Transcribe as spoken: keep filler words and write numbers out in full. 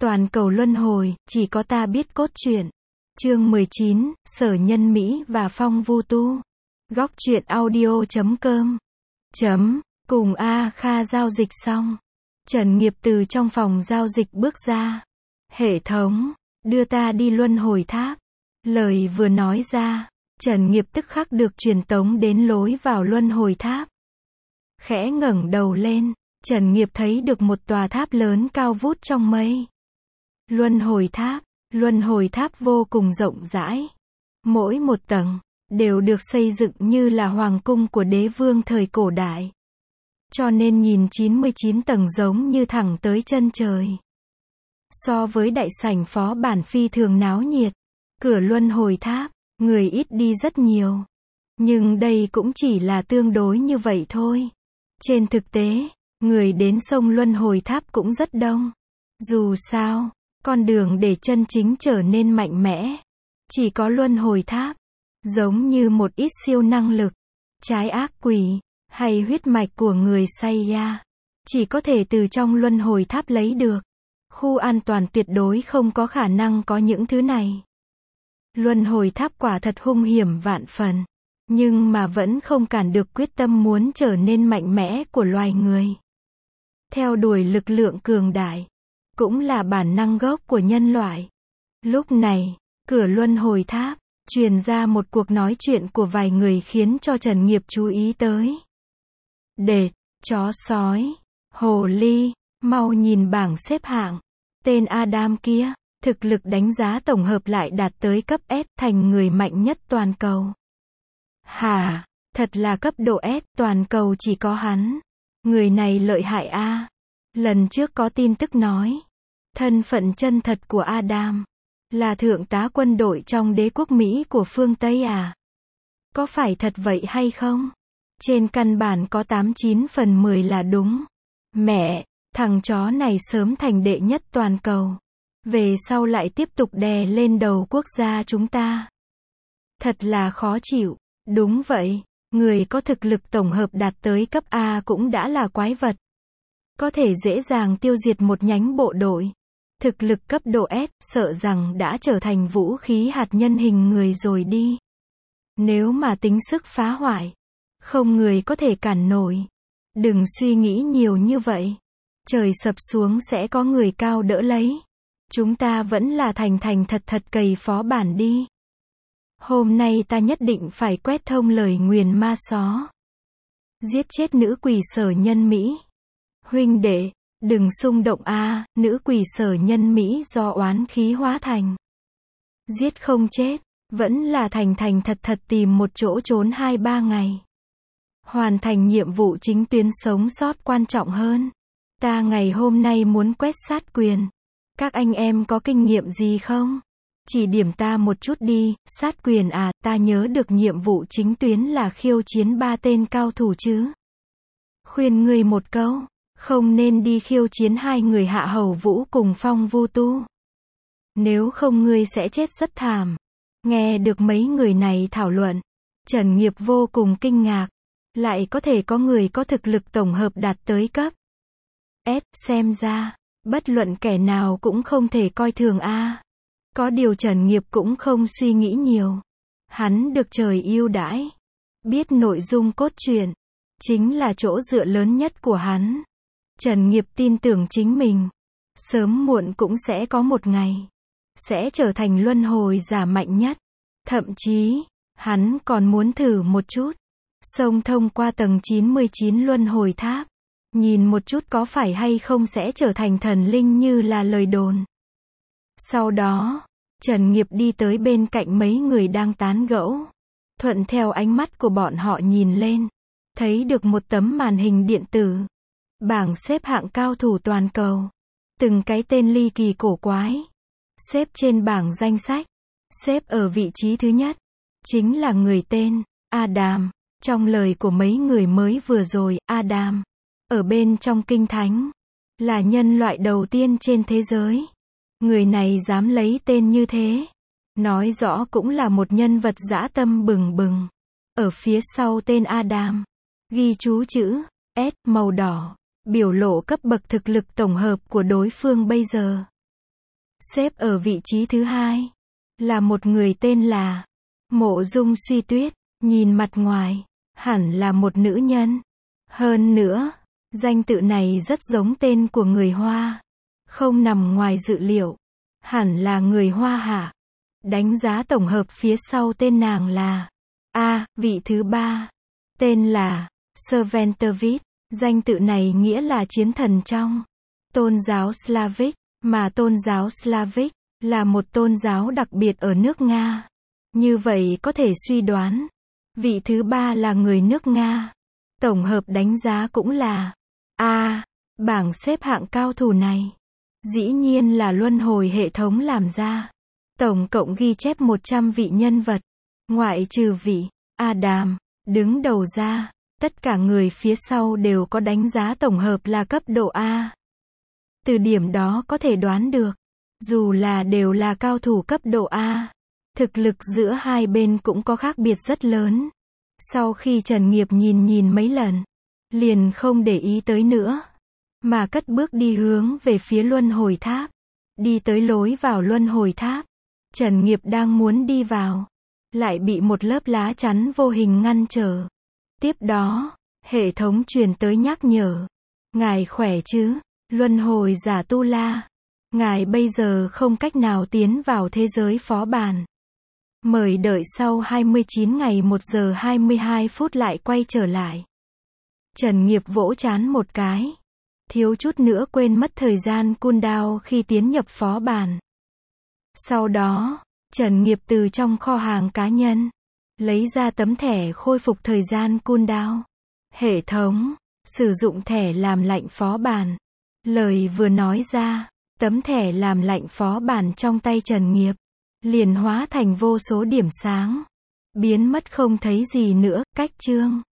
Toàn cầu luân hồi, chỉ có ta biết cốt truyện. Chương mười chín, Sở Nhân Mỹ và Phong Vu Tu. Góc truyện audio chấm com. Chấm, cùng A Kha giao dịch xong. Trần Nghiệp từ trong phòng giao dịch bước ra. Hệ thống, đưa ta đi luân hồi tháp. Lời vừa nói ra, Trần Nghiệp tức khắc được truyền tống đến lối vào luân hồi tháp. Khẽ ngẩng đầu lên, Trần Nghiệp thấy được một tòa tháp lớn cao vút trong mây. Luân hồi tháp, luân hồi tháp vô cùng rộng rãi. Mỗi một tầng, đều được xây dựng như là hoàng cung của đế vương thời cổ đại. Cho nên nhìn chín mươi chín tầng giống như thẳng tới chân trời. So với đại sảnh phó bản phi thường náo nhiệt, cửa luân hồi tháp, người ít đi rất nhiều. Nhưng đây cũng chỉ là tương đối như vậy thôi. Trên thực tế, người đến sông luân hồi tháp cũng rất đông. Dù sao, con đường để chân chính trở nên mạnh mẽ, chỉ có luân hồi tháp. Giống như một ít siêu năng lực, trái ác quỷ, hay huyết mạch của người Saiya, chỉ có thể từ trong luân hồi tháp lấy được. Khu an toàn tuyệt đối không có khả năng có những thứ này. Luân hồi tháp quả thật hung hiểm vạn phần, nhưng mà vẫn không cản được quyết tâm muốn trở nên mạnh mẽ của loài người. Theo đuổi lực lượng cường đại, cũng là bản năng gốc của nhân loại. Lúc này, cửa luân hồi tháp, truyền ra một cuộc nói chuyện của vài người khiến cho Trần Nghiệp chú ý tới. Đệt, chó sói, hồ ly, mau nhìn bảng xếp hạng. Tên Adam kia, thực lực đánh giá tổng hợp lại đạt tới cấp S, thành người mạnh nhất toàn cầu. Hả, thật là cấp độ S, toàn cầu chỉ có hắn. Người này lợi hại a. Lần trước có tin tức nói, thân phận chân thật của Adam là thượng tá quân đội trong đế quốc Mỹ của phương Tây à? Có phải thật vậy hay không? Trên căn bản có tám chín phần mười là đúng. Mẹ, thằng chó này sớm thành đệ nhất toàn cầu. Về sau lại tiếp tục đè lên đầu quốc gia chúng ta. Thật là khó chịu. Đúng vậy, người có thực lực tổng hợp đạt tới cấp A cũng đã là quái vật. Có thể dễ dàng tiêu diệt một nhánh bộ đội. Thực lực cấp độ S, sợ rằng đã trở thành vũ khí hạt nhân hình người rồi đi. Nếu mà tính sức phá hoại, không người có thể cản nổi. Đừng suy nghĩ nhiều như vậy. Trời sập xuống sẽ có người cao đỡ lấy. Chúng ta vẫn là thành thành thật thật cày phó bản đi. Hôm nay ta nhất định phải quét thông lời nguyền ma só. Giết chết nữ quỷ Sở Nhân Mỹ. Huynh đệ, đừng xung động a, nữ quỷ Sở Nhân Mỹ do oán khí hóa thành. Giết không chết, vẫn là thành thành thật thật tìm một chỗ trốn hai ba ngày. Hoàn thành nhiệm vụ chính tuyến sống sót quan trọng hơn. Ta ngày hôm nay muốn quét sát quyền. Các anh em có kinh nghiệm gì không? Chỉ điểm ta một chút đi, sát quyền à, ta nhớ được nhiệm vụ chính tuyến là khiêu chiến ba tên cao thủ chứ. Khuyên ngươi một câu, không nên đi khiêu chiến hai người Hạ Hầu Vũ cùng Phong Vu Tu. Nếu không ngươi sẽ chết rất thảm. Nghe được mấy người này thảo luận, Trần Nghiệp vô cùng kinh ngạc. Lại có thể có người có thực lực tổng hợp đạt tới cấp S, xem ra, bất luận kẻ nào cũng không thể coi thường a. Có điều Trần Nghiệp cũng không suy nghĩ nhiều. Hắn được trời ưu đãi. Biết nội dung cốt truyện, chính là chỗ dựa lớn nhất của hắn. Trần Nghiệp tin tưởng chính mình. Sớm muộn cũng sẽ có một ngày. Sẽ trở thành luân hồi giả mạnh nhất. Thậm chí, hắn còn muốn thử một chút. Xông thông qua tầng chín mươi chín luân hồi tháp. Nhìn một chút có phải hay không sẽ trở thành thần linh như là lời đồn. Sau đó, Trần Nghiệp đi tới bên cạnh mấy người đang tán gẫu. Thuận theo ánh mắt của bọn họ nhìn lên. Thấy được một tấm màn hình điện tử. Bảng xếp hạng cao thủ toàn cầu. Từng cái tên ly kỳ cổ quái. Xếp trên bảng danh sách. Xếp ở vị trí thứ nhất. Chính là người tên Adam. Trong lời của mấy người mới vừa rồi, Adam, ở bên trong kinh thánh, là nhân loại đầu tiên trên thế giới. Người này dám lấy tên như thế. Nói rõ cũng là một nhân vật dã tâm bừng bừng. Ở phía sau tên Adam, ghi chú chữ S màu đỏ, biểu lộ cấp bậc thực lực tổng hợp của đối phương bây giờ. Xếp ở vị trí thứ hai là một người tên là Mộ Dung Suy Tuyết, nhìn mặt ngoài hẳn là một nữ nhân. Hơn nữa, danh tự này rất giống tên của người Hoa, không nằm ngoài dự liệu, hẳn là người Hoa hạ. Đánh giá tổng hợp phía sau tên nàng là A. Vị thứ ba, tên là Serventovit, danh tự này nghĩa là chiến thần trong tôn giáo Slavic, mà tôn giáo Slavic là một tôn giáo đặc biệt ở nước Nga. Như vậy có thể suy đoán, vị thứ ba là người nước Nga. Tổng hợp đánh giá cũng là A. Bảng xếp hạng cao thủ này dĩ nhiên là luân hồi hệ thống làm ra. Tổng cộng ghi chép một trăm vị nhân vật, ngoại trừ vị Adam đứng đầu ra, tất cả người phía sau đều có đánh giá tổng hợp là cấp độ A. Từ điểm đó có thể đoán được, dù là đều là cao thủ cấp độ A, thực lực giữa hai bên cũng có khác biệt rất lớn. Sau khi Trần Nghiệp nhìn nhìn mấy lần, liền không để ý tới nữa, mà cất bước đi hướng về phía luân hồi tháp. Đi tới lối vào luân hồi tháp, Trần Nghiệp đang muốn đi vào, lại bị một lớp lá chắn vô hình ngăn trở. Tiếp đó, hệ thống truyền tới nhắc nhở. Ngài khỏe chứ, luân hồi giả Tu La. Ngài bây giờ không cách nào tiến vào thế giới phó bản. Mời đợi sau hai mươi chín ngày một giờ hai mươi hai phút lại quay trở lại. Trần Nghiệp vỗ trán một cái. Thiếu chút nữa quên mất thời gian cooldown khi tiến nhập phó bản. Sau đó, Trần Nghiệp từ trong kho hàng cá nhân lấy ra tấm thẻ khôi phục thời gian cooldown. Hệ thống sử dụng thẻ làm lạnh phó bản. Lời vừa nói ra, tấm thẻ làm lạnh phó bản trong tay Trần Nghiệp liền hóa thành vô số điểm sáng, biến mất không thấy gì nữa. Cách chương